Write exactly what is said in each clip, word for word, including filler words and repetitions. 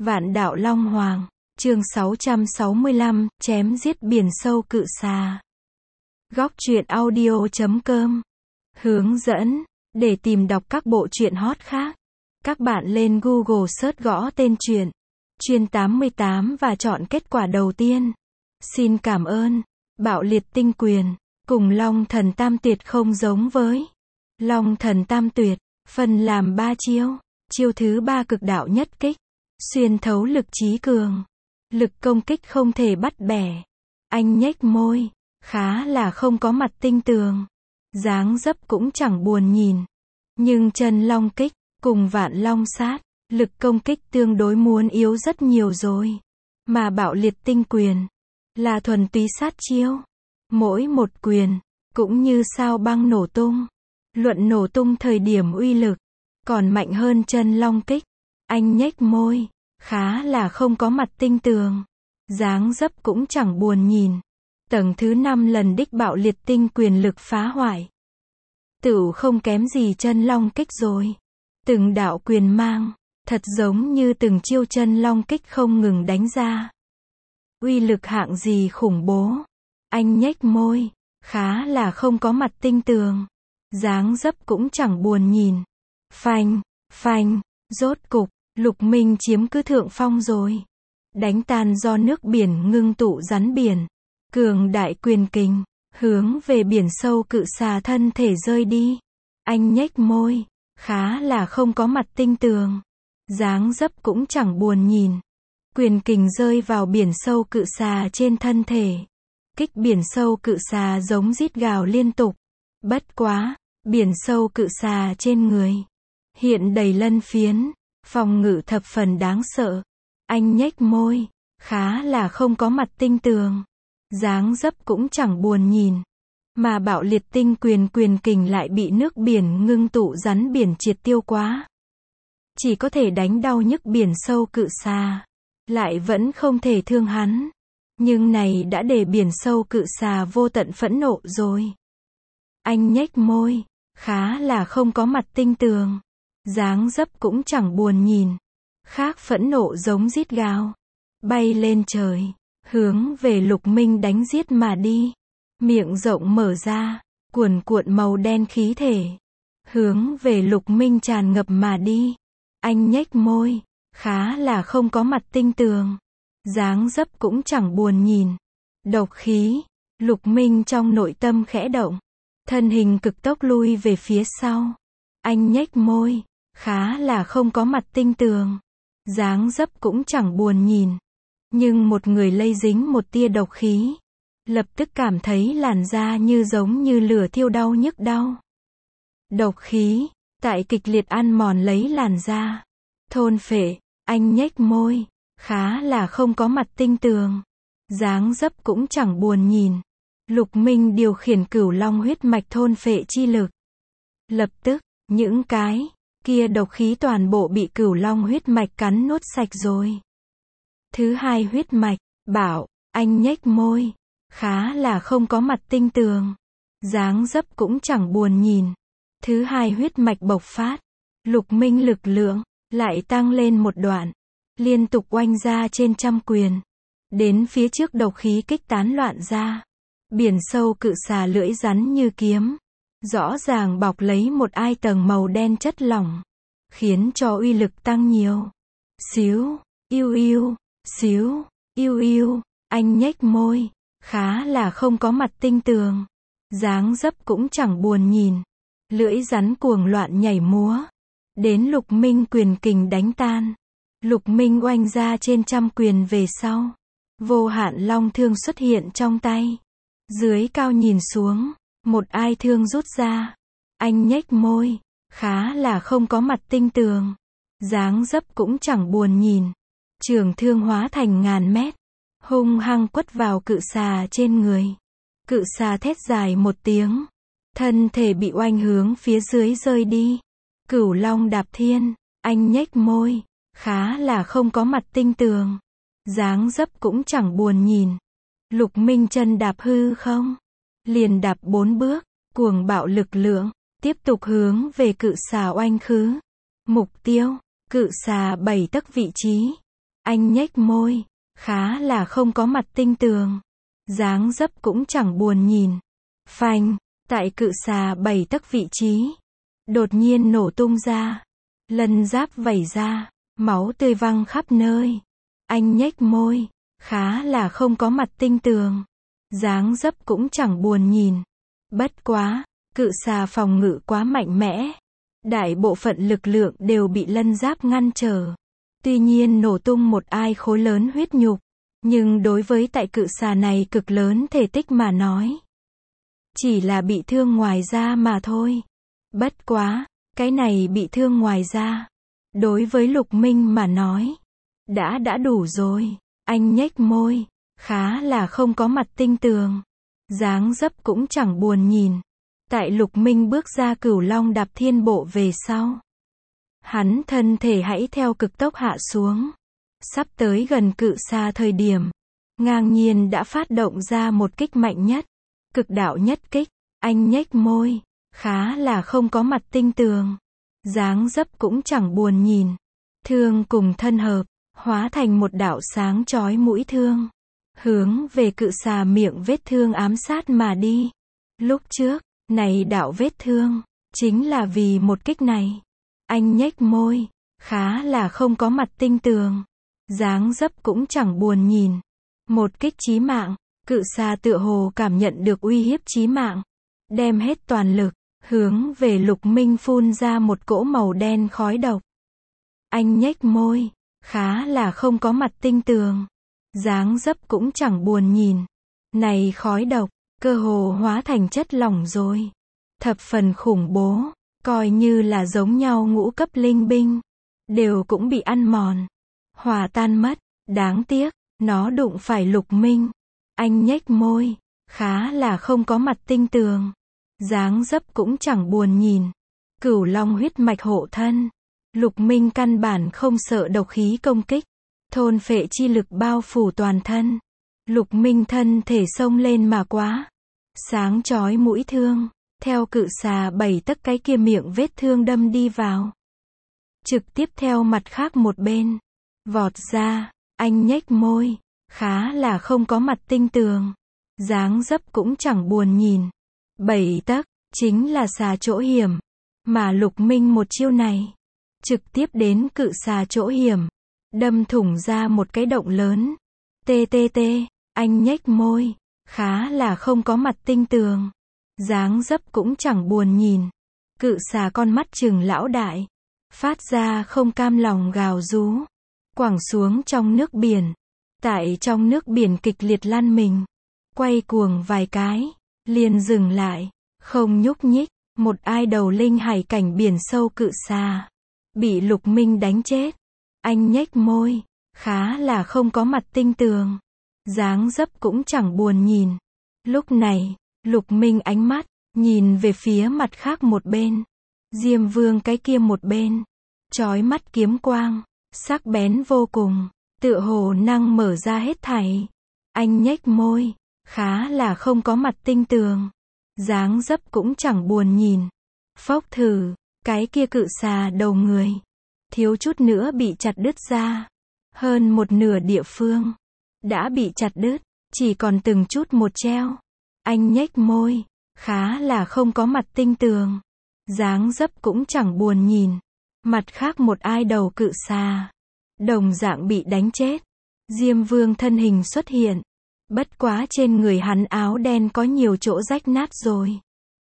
Vạn đạo Long Hoàng, chương sáu trăm sáu mươi lăm, chém giết biển sâu cự xà. Góc truyện audio chấm com. Hướng dẫn, để tìm đọc các bộ truyện hot khác, các bạn lên Google search gõ tên truyện, Chuyên tám mươi tám và chọn kết quả đầu tiên. Xin cảm ơn. Bạo liệt tinh quyền, cùng Long thần tam tuyệt không giống với. Long thần tam tuyệt, phân làm ba chiêu. Chiêu thứ ba cực đạo nhất kích, xuyên thấu lực trí cường. Lực công kích không thể bắt bẻ. Anh nhếch môi, khá là không có mặt tinh tường. Dáng dấp cũng chẳng buồn nhìn. Nhưng chân long kích, cùng vạn long sát, lực công kích tương đối muốn yếu rất nhiều rồi. Mà bạo liệt tinh quyền, là thuần túy sát chiêu. Mỗi một quyền, cũng như sao băng nổ tung. Luận nổ tung thời điểm uy lực, còn mạnh hơn chân long kích. Anh nhếch môi, khá là không có mặt tinh tường. Dáng dấp cũng chẳng buồn nhìn. Tầng thứ năm lần đích bạo liệt tinh quyền lực phá hoại. Tựu không kém gì chân long kích rồi. Từng đạo quyền mang, thật giống như từng chiêu chân long kích không ngừng đánh ra. Uy lực hạng gì khủng bố. Anh nhếch môi, khá là không có mặt tinh tường. Dáng dấp cũng chẳng buồn nhìn. Phanh, phanh, rốt cục, Lục Minh chiếm cứ thượng phong rồi. Đánh tan do nước biển ngưng tụ rắn biển. Cường đại quyền kình, hướng về biển sâu cự xà thân thể rơi đi. Anh nhếch môi, khá là không có mặt tinh tường. Dáng dấp cũng chẳng buồn nhìn. Quyền kình rơi vào biển sâu cự xà trên thân thể. Kích biển sâu cự xà giống rít gào liên tục. Bất quá, biển sâu cự xà trên người hiện đầy lân phiến, phòng ngự thập phần đáng sợ. Anh nhếch môi, khá là không có mặt tinh tường. Dáng dấp cũng chẳng buồn nhìn. Mà bạo liệt tinh quyền quyền kình lại bị nước biển ngưng tụ rắn biển triệt tiêu quá. Chỉ có thể đánh đau nhức biển sâu cự xà. Lại vẫn không thể thương hắn. Nhưng này đã để biển sâu cự xà vô tận phẫn nộ rồi. Anh nhếch môi, khá là không có mặt tinh tường. Dáng dấp cũng chẳng buồn nhìn. Khác phẫn nộ giống rít gào. Bay lên trời, hướng về Lục Minh đánh giết mà đi. Miệng rộng mở ra, cuồn cuộn màu đen khí thể. Hướng về Lục Minh tràn ngập mà đi. Anh nhếch môi, khá là không có mặt tinh tường. Dáng dấp cũng chẳng buồn nhìn. Độc khí, Lục Minh trong nội tâm khẽ động. Thân hình cực tốc lui về phía sau. Anh nhếch môi, khá là không có mặt tinh tường. Dáng dấp cũng chẳng buồn nhìn. Nhưng một người lây dính một tia độc khí, lập tức cảm thấy làn da như giống như lửa thiêu đau nhức đau. Độc khí, tại kịch liệt ăn mòn lấy làn da. Thôn phệ, anh nhếch môi, khá là không có mặt tinh tường. Dáng dấp cũng chẳng buồn nhìn. Lục Minh điều khiển cửu long huyết mạch thôn phệ chi lực. Lập tức, những cái kia độc khí toàn bộ bị cửu long huyết mạch cắn nuốt sạch rồi. Thứ hai huyết mạch, bảo, anh nhếch môi, khá là không có mặt tinh tường. Dáng dấp cũng chẳng buồn nhìn. Thứ hai huyết mạch bộc phát. Lục Minh lực lượng lại tăng lên một đoạn, liên tục oanh ra trên trăm quyền. Đến phía trước độc khí kích tán loạn ra. Biển sâu cự xà lưỡi rắn như kiếm, rõ ràng bọc lấy một ai tầng màu đen chất lỏng, khiến cho uy lực tăng nhiều. Xíu, yêu yêu, xíu, yêu yêu, anh nhếch môi, khá là không có mặt tinh tường. Dáng dấp cũng chẳng buồn nhìn. Lưỡi rắn cuồng loạn nhảy múa. Đến Lục Minh quyền kình đánh tan. Lục Minh oanh ra trên trăm quyền về sau. Vô hạn long thương xuất hiện trong tay. Dưới cao nhìn xuống, một ai thương rút ra. Anh nhếch môi, khá là không có mặt tinh tường. Dáng dấp cũng chẳng buồn nhìn. Trường thương hóa thành ngàn mét, hung hăng quất vào cự xà trên người. Cự xà thét dài một tiếng, thân thể bị oanh hướng phía dưới rơi đi. Cửu long đạp thiên, anh nhếch môi, khá là không có mặt tinh tường. Dáng dấp cũng chẳng buồn nhìn. Lục Minh chân đạp hư không, liền đạp bốn bước, cuồng bạo lực lượng, tiếp tục hướng về cự xà oanh khứ. Mục tiêu, cự xà bảy tấc vị trí. Anh nhếch môi, khá là không có mặt tinh tường. Dáng dấp cũng chẳng buồn nhìn. Phanh, tại cự xà bảy tấc vị trí. Đột nhiên nổ tung ra. Lân giáp vẩy ra, máu tươi văng khắp nơi. Anh nhếch môi, khá là không có mặt tinh tường. Dáng dấp cũng chẳng buồn nhìn. Bất quá, cự xà phòng ngự quá mạnh mẽ. Đại bộ phận lực lượng đều bị lân giáp ngăn trở. Tuy nhiên nổ tung một ai khối lớn huyết nhục. Nhưng đối với tại cự xà này cực lớn thể tích mà nói. Chỉ là bị thương ngoài da mà thôi. Bất quá, cái này bị thương ngoài da. Đối với Lục Minh mà nói. Đã đã đủ rồi. Anh nhếch môi. Khá là không có mặt tinh tường. Dáng dấp cũng chẳng buồn nhìn. Tại Lục Minh bước ra Cửu Long Đạp Thiên Bộ về sau. Hắn thân thể hãy theo cực tốc hạ xuống. Sắp tới gần cự xà thời điểm. Ngang nhiên đã phát động ra một kích mạnh nhất. Cực đạo nhất kích. Anh nhếch môi. Khá là không có mặt tinh tường. Dáng dấp cũng chẳng buồn nhìn. Thương cùng thân hợp. Hóa thành một đạo sáng chói mũi thương. Hướng về cự xà miệng vết thương ám sát mà đi. Lúc trước, này đạo vết thương. Chính là vì một kích này. Anh nhếch môi. Khá là không có mặt tinh tường. Dáng dấp cũng chẳng buồn nhìn. Một kích chí mạng. Cự xà tựa hồ cảm nhận được uy hiếp chí mạng. Đem hết toàn lực. Hướng về Lục Minh phun ra một cỗ màu đen khói độc. Anh nhếch môi. Khá là không có mặt tinh tường. Dáng dấp cũng chẳng buồn nhìn. Này khói độc. Cơ hồ hóa thành chất lỏng rồi. Thập phần khủng bố. Coi như là giống nhau ngũ cấp linh binh. Đều cũng bị ăn mòn. Hòa tan mất. Đáng tiếc. Nó đụng phải Lục Minh. Anh nhếch môi. Khá là không có mặt tinh tường. Dáng dấp cũng chẳng buồn nhìn. Cửu Long huyết mạch hộ thân. Lục Minh căn bản không sợ độc khí công kích. Thôn phệ chi lực bao phủ toàn thân. Lục Minh thân thể xông lên mà quá. Sáng chói mũi thương. Theo cự xà bảy tấc cái kia miệng vết thương đâm đi vào. Trực tiếp theo mặt khác một bên. Vọt ra. Anh nhếch môi. Khá là không có mặt tinh tường. Dáng dấp cũng chẳng buồn nhìn. Bảy tấc. Chính là xà chỗ hiểm. Mà Lục Minh một chiêu này. Trực tiếp đến cự xà chỗ hiểm. Đâm thủng ra một cái động lớn. Tê tê tê. Anh nhếch môi. Khá là không có mặt tinh tường. Dáng dấp cũng chẳng buồn nhìn. Cự xà con mắt trừng lão đại. Phát ra không cam lòng gào rú. Quẳng xuống trong nước biển. Tại trong nước biển kịch liệt lăn mình. Quay cuồng vài cái. Liền dừng lại. Không nhúc nhích. Một ai đầu linh hải cảnh biển sâu cự xà. Bị Lục Minh đánh chết. Anh nhếch môi. Khá là không có mặt tinh tường. Dáng dấp cũng chẳng buồn nhìn. Lúc này, Lục Minh ánh mắt. Nhìn về phía mặt khác một bên. Diêm Vương cái kia một bên. Chói mắt kiếm quang. Sắc bén vô cùng. Tựa hồ năng mở ra hết thảy. Anh nhếch môi. Khá là không có mặt tinh tường. Dáng dấp cũng chẳng buồn nhìn. Phốc thử. Cái kia cự xà đầu người. Thiếu chút nữa bị chặt đứt ra. Hơn một nửa địa phương. Đã bị chặt đứt. Chỉ còn từng chút một treo. Anh nhếch môi. Khá là không có mặt tinh tường. Dáng dấp cũng chẳng buồn nhìn. Mặt khác một ai đầu cự xà. Đồng dạng bị đánh chết. Diêm Vương thân hình xuất hiện. Bất quá trên người hắn áo đen có nhiều chỗ rách nát rồi.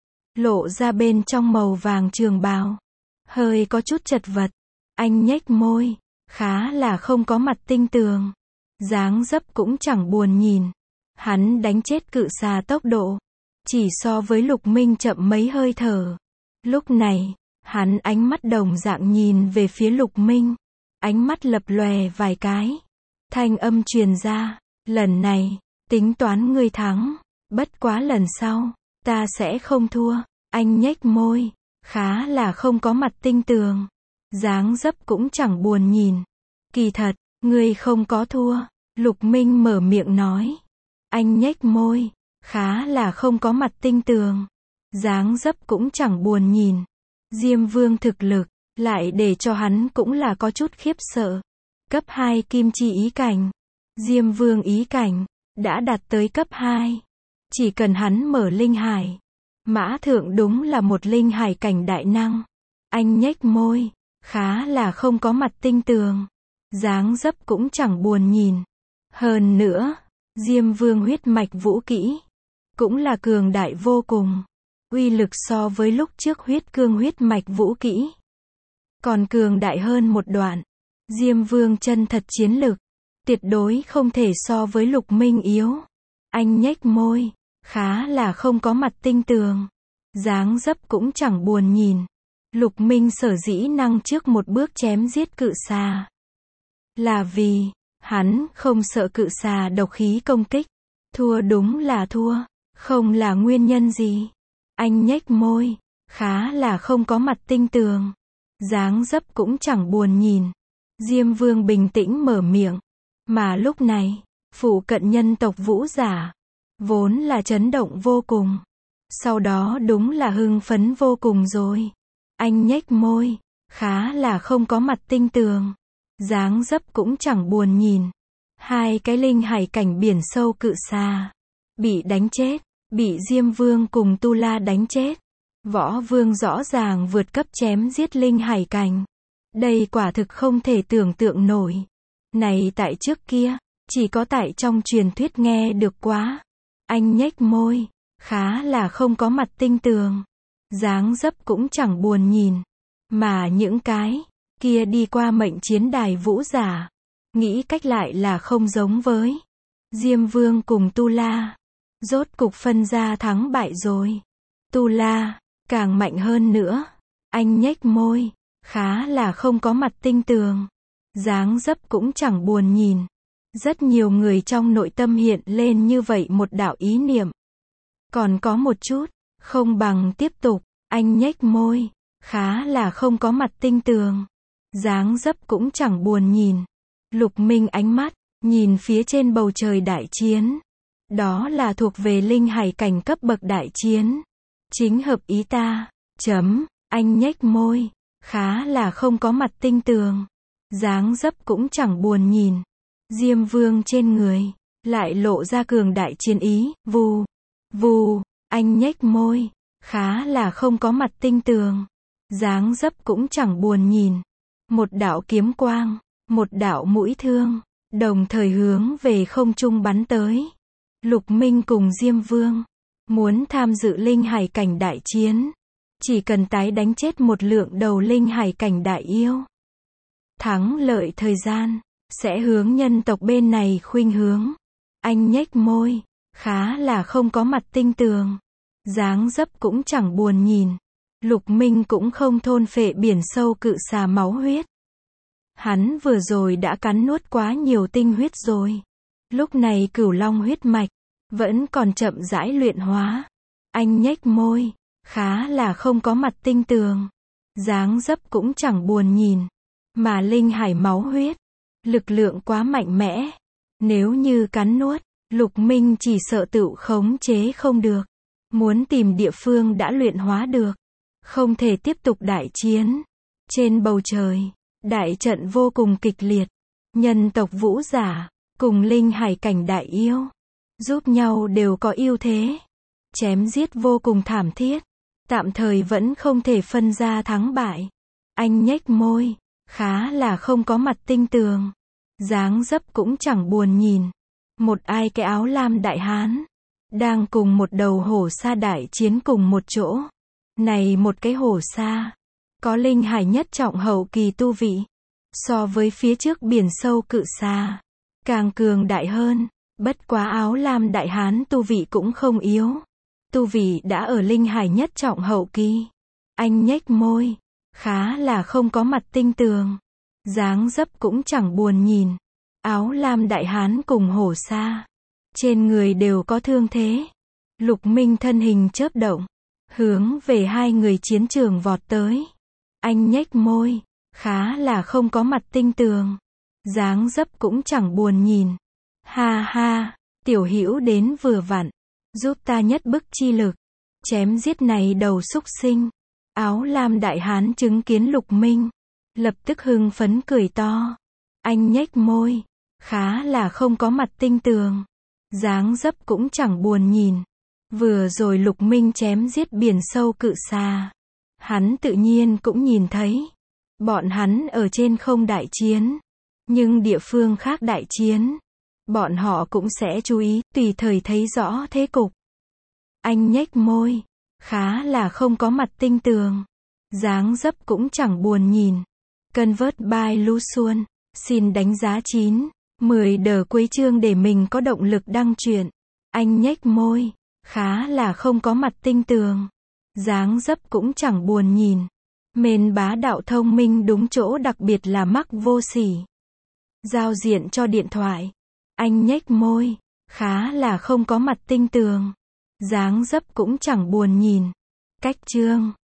Lộ ra bên trong màu vàng trường bào. Hơi có chút chật vật. Anh nhếch môi. Khá là không có mặt tinh tường. Dáng dấp cũng chẳng buồn nhìn. Hắn đánh chết cự xà tốc độ. Chỉ so với Lục Minh chậm mấy hơi thở. Lúc này, hắn ánh mắt đồng dạng nhìn về phía Lục Minh. Ánh mắt lập lòe vài cái. Thanh âm truyền ra. Lần này, tính toán ngươi thắng. Bất quá lần sau, ta sẽ không thua. Anh nhếch môi. Khá là không có mặt tinh tường. Dáng dấp cũng chẳng buồn nhìn. Kỳ thật, ngươi không có thua. Lục Minh mở miệng nói. Anh nhếch môi. Khá là không có mặt tinh tường. Dáng dấp cũng chẳng buồn nhìn. Diêm Vương thực lực, lại để cho hắn cũng là có chút khiếp sợ. Cấp hai kim chi ý cảnh. Diêm Vương ý cảnh. Đã đạt tới cấp hai. Chỉ cần hắn mở linh hải. Mã Thượng đúng là một linh hải cảnh đại năng. Anh nhếch môi. Khá là không có mặt tinh tường. Dáng dấp cũng chẳng buồn nhìn. Hơn nữa, Diêm Vương huyết mạch vũ kỹ. Cũng là cường đại vô cùng. Uy lực so với lúc trước huyết cương huyết mạch vũ kỹ. Còn cường đại hơn một đoạn. Diêm Vương chân thật chiến lực. Tuyệt đối không thể so với Lục Minh yếu. Anh nhếch môi. Khá là không có mặt tinh tường. Dáng dấp cũng chẳng buồn nhìn. Lục Minh sở dĩ năng trước một bước chém giết cự xà. Là vì, hắn không sợ cự xà độc khí công kích. Thua đúng là thua. Không là nguyên nhân gì. Anh nhếch môi. Khá là không có mặt tinh tường. Dáng dấp cũng chẳng buồn nhìn. Diêm Vương bình tĩnh mở miệng. Mà lúc này, phụ cận nhân tộc vũ giả. Vốn là chấn động vô cùng. Sau đó đúng là hưng phấn vô cùng rồi. Anh nhếch môi. Khá là không có mặt tinh tường. Dáng dấp cũng chẳng buồn nhìn. Hai cái linh hải cảnh biển sâu cự xà. Bị đánh chết. Bị Diêm Vương cùng Tu La đánh chết. Võ Vương rõ ràng vượt cấp chém giết linh hải cảnh. Đây quả thực không thể tưởng tượng nổi. Này tại trước kia, chỉ có tại trong truyền thuyết nghe được quá. Anh nhếch môi. Khá là không có mặt tinh tường. Dáng dấp cũng chẳng buồn nhìn. Mà những cái kia đi qua mệnh chiến đài vũ giả. Nghĩ cách lại là không giống với Diêm Vương cùng Tu La. Rốt cục phân ra thắng bại rồi. Tu La, càng mạnh hơn nữa. Anh nhếch môi. Khá là không có mặt tinh tường. Dáng dấp cũng chẳng buồn nhìn. Rất nhiều người trong nội tâm hiện lên như vậy một đạo ý niệm. Còn có một chút, không bằng tiếp tục. Anh nhếch môi. Khá là không có mặt tinh tường. Dáng dấp cũng chẳng buồn nhìn. Lục Minh ánh mắt, nhìn phía trên bầu trời đại chiến. Đó là thuộc về linh hải cảnh cấp bậc đại chiến. Chính hợp ý ta. Chấm, anh nhếch môi. Khá là không có mặt tinh tường. Dáng dấp cũng chẳng buồn nhìn. Diêm Vương trên người, lại lộ ra cường đại chiến ý. Vù, vù, anh nhếch môi. Khá là không có mặt tinh tường. Dáng dấp cũng chẳng buồn nhìn. Một đạo kiếm quang, một đạo mũi thương, đồng thời hướng về không trung bắn tới. Lục Minh cùng Diêm Vương muốn tham dự linh hải cảnh đại chiến. Chỉ cần tái đánh chết một lượng đầu linh hải cảnh đại yêu. Thắng lợi thời gian, sẽ hướng nhân tộc bên này khuynh hướng. Anh nhếch môi. Khá là không có mặt tinh tường. Dáng dấp cũng chẳng buồn nhìn. Lục Minh cũng không thôn phệ biển sâu cự xà máu huyết. Hắn vừa rồi đã cắn nuốt quá nhiều tinh huyết rồi. Lúc này cửu long huyết mạch vẫn còn chậm rãi luyện hóa. Anh nhếch môi. Khá là không có mặt tinh tường. Dáng dấp cũng chẳng buồn nhìn. Mà linh hải máu huyết, lực lượng quá mạnh mẽ. Nếu như cắn nuốt, Lục Minh chỉ sợ tự khống chế không được. Muốn tìm địa phương đã luyện hóa được. Không thể tiếp tục đại chiến. Trên bầu trời, đại trận vô cùng kịch liệt. Nhân tộc vũ giả, cùng linh hải cảnh đại yêu. Giúp nhau đều có ưu thế. Chém giết vô cùng thảm thiết. Tạm thời vẫn không thể phân ra thắng bại. Anh nhếch môi. Khá là không có mặt tinh tường. Dáng dấp cũng chẳng buồn nhìn. Một ai cái áo lam đại hán. Đang cùng một đầu hổ sa đại chiến cùng một chỗ. Này một cái hổ sa. Có linh hải nhất trọng hậu kỳ tu vị. So với phía trước biển sâu cự xà. Càng cường đại hơn. Bất quá áo lam đại hán tu vị cũng không yếu. Tu vị đã ở linh hải nhất trọng hậu kỳ. Anh nhếch môi. Khá là không có mặt tinh tường. Dáng dấp cũng chẳng buồn nhìn. Áo lam đại hán cùng hổ sa. Trên người đều có thương thế. Lục Minh thân hình chớp động. Hướng về hai người chiến trường vọt tới. Anh nhếch môi. Khá là không có mặt tinh tường. Dáng dấp cũng chẳng buồn nhìn. Ha ha, tiểu hữu đến vừa vặn. Giúp ta nhất bức chi lực. Chém giết này đầu súc sinh. Áo lam đại hán chứng kiến Lục Minh. Lập tức hưng phấn cười to. Anh nhếch môi. Khá là không có mặt tinh tường. Dáng dấp cũng chẳng buồn nhìn. Vừa rồi Lục Minh chém giết biển sâu cự xà. Hắn tự nhiên cũng nhìn thấy. Bọn hắn ở trên không đại chiến. Nhưng địa phương khác đại chiến. Bọn họ cũng sẽ chú ý, tùy thời thấy rõ thế cục. Anh nhếch môi. Khá là không có mặt tinh tường. Dáng dấp cũng chẳng buồn nhìn. Convert by Lu Xuân. Xin đánh giá chín, mười đờ cuối chương để mình có động lực đăng truyện. Anh nhếch môi. Khá là không có mặt tinh tường. Dáng dấp cũng chẳng buồn nhìn. Mền bá đạo thông minh đúng chỗ, đặc biệt là mắc vô sỉ. Giao diện cho điện thoại. Anh nhếch môi. Khá là không có mặt tinh tường. Dáng dấp cũng chẳng buồn nhìn. Cách chương.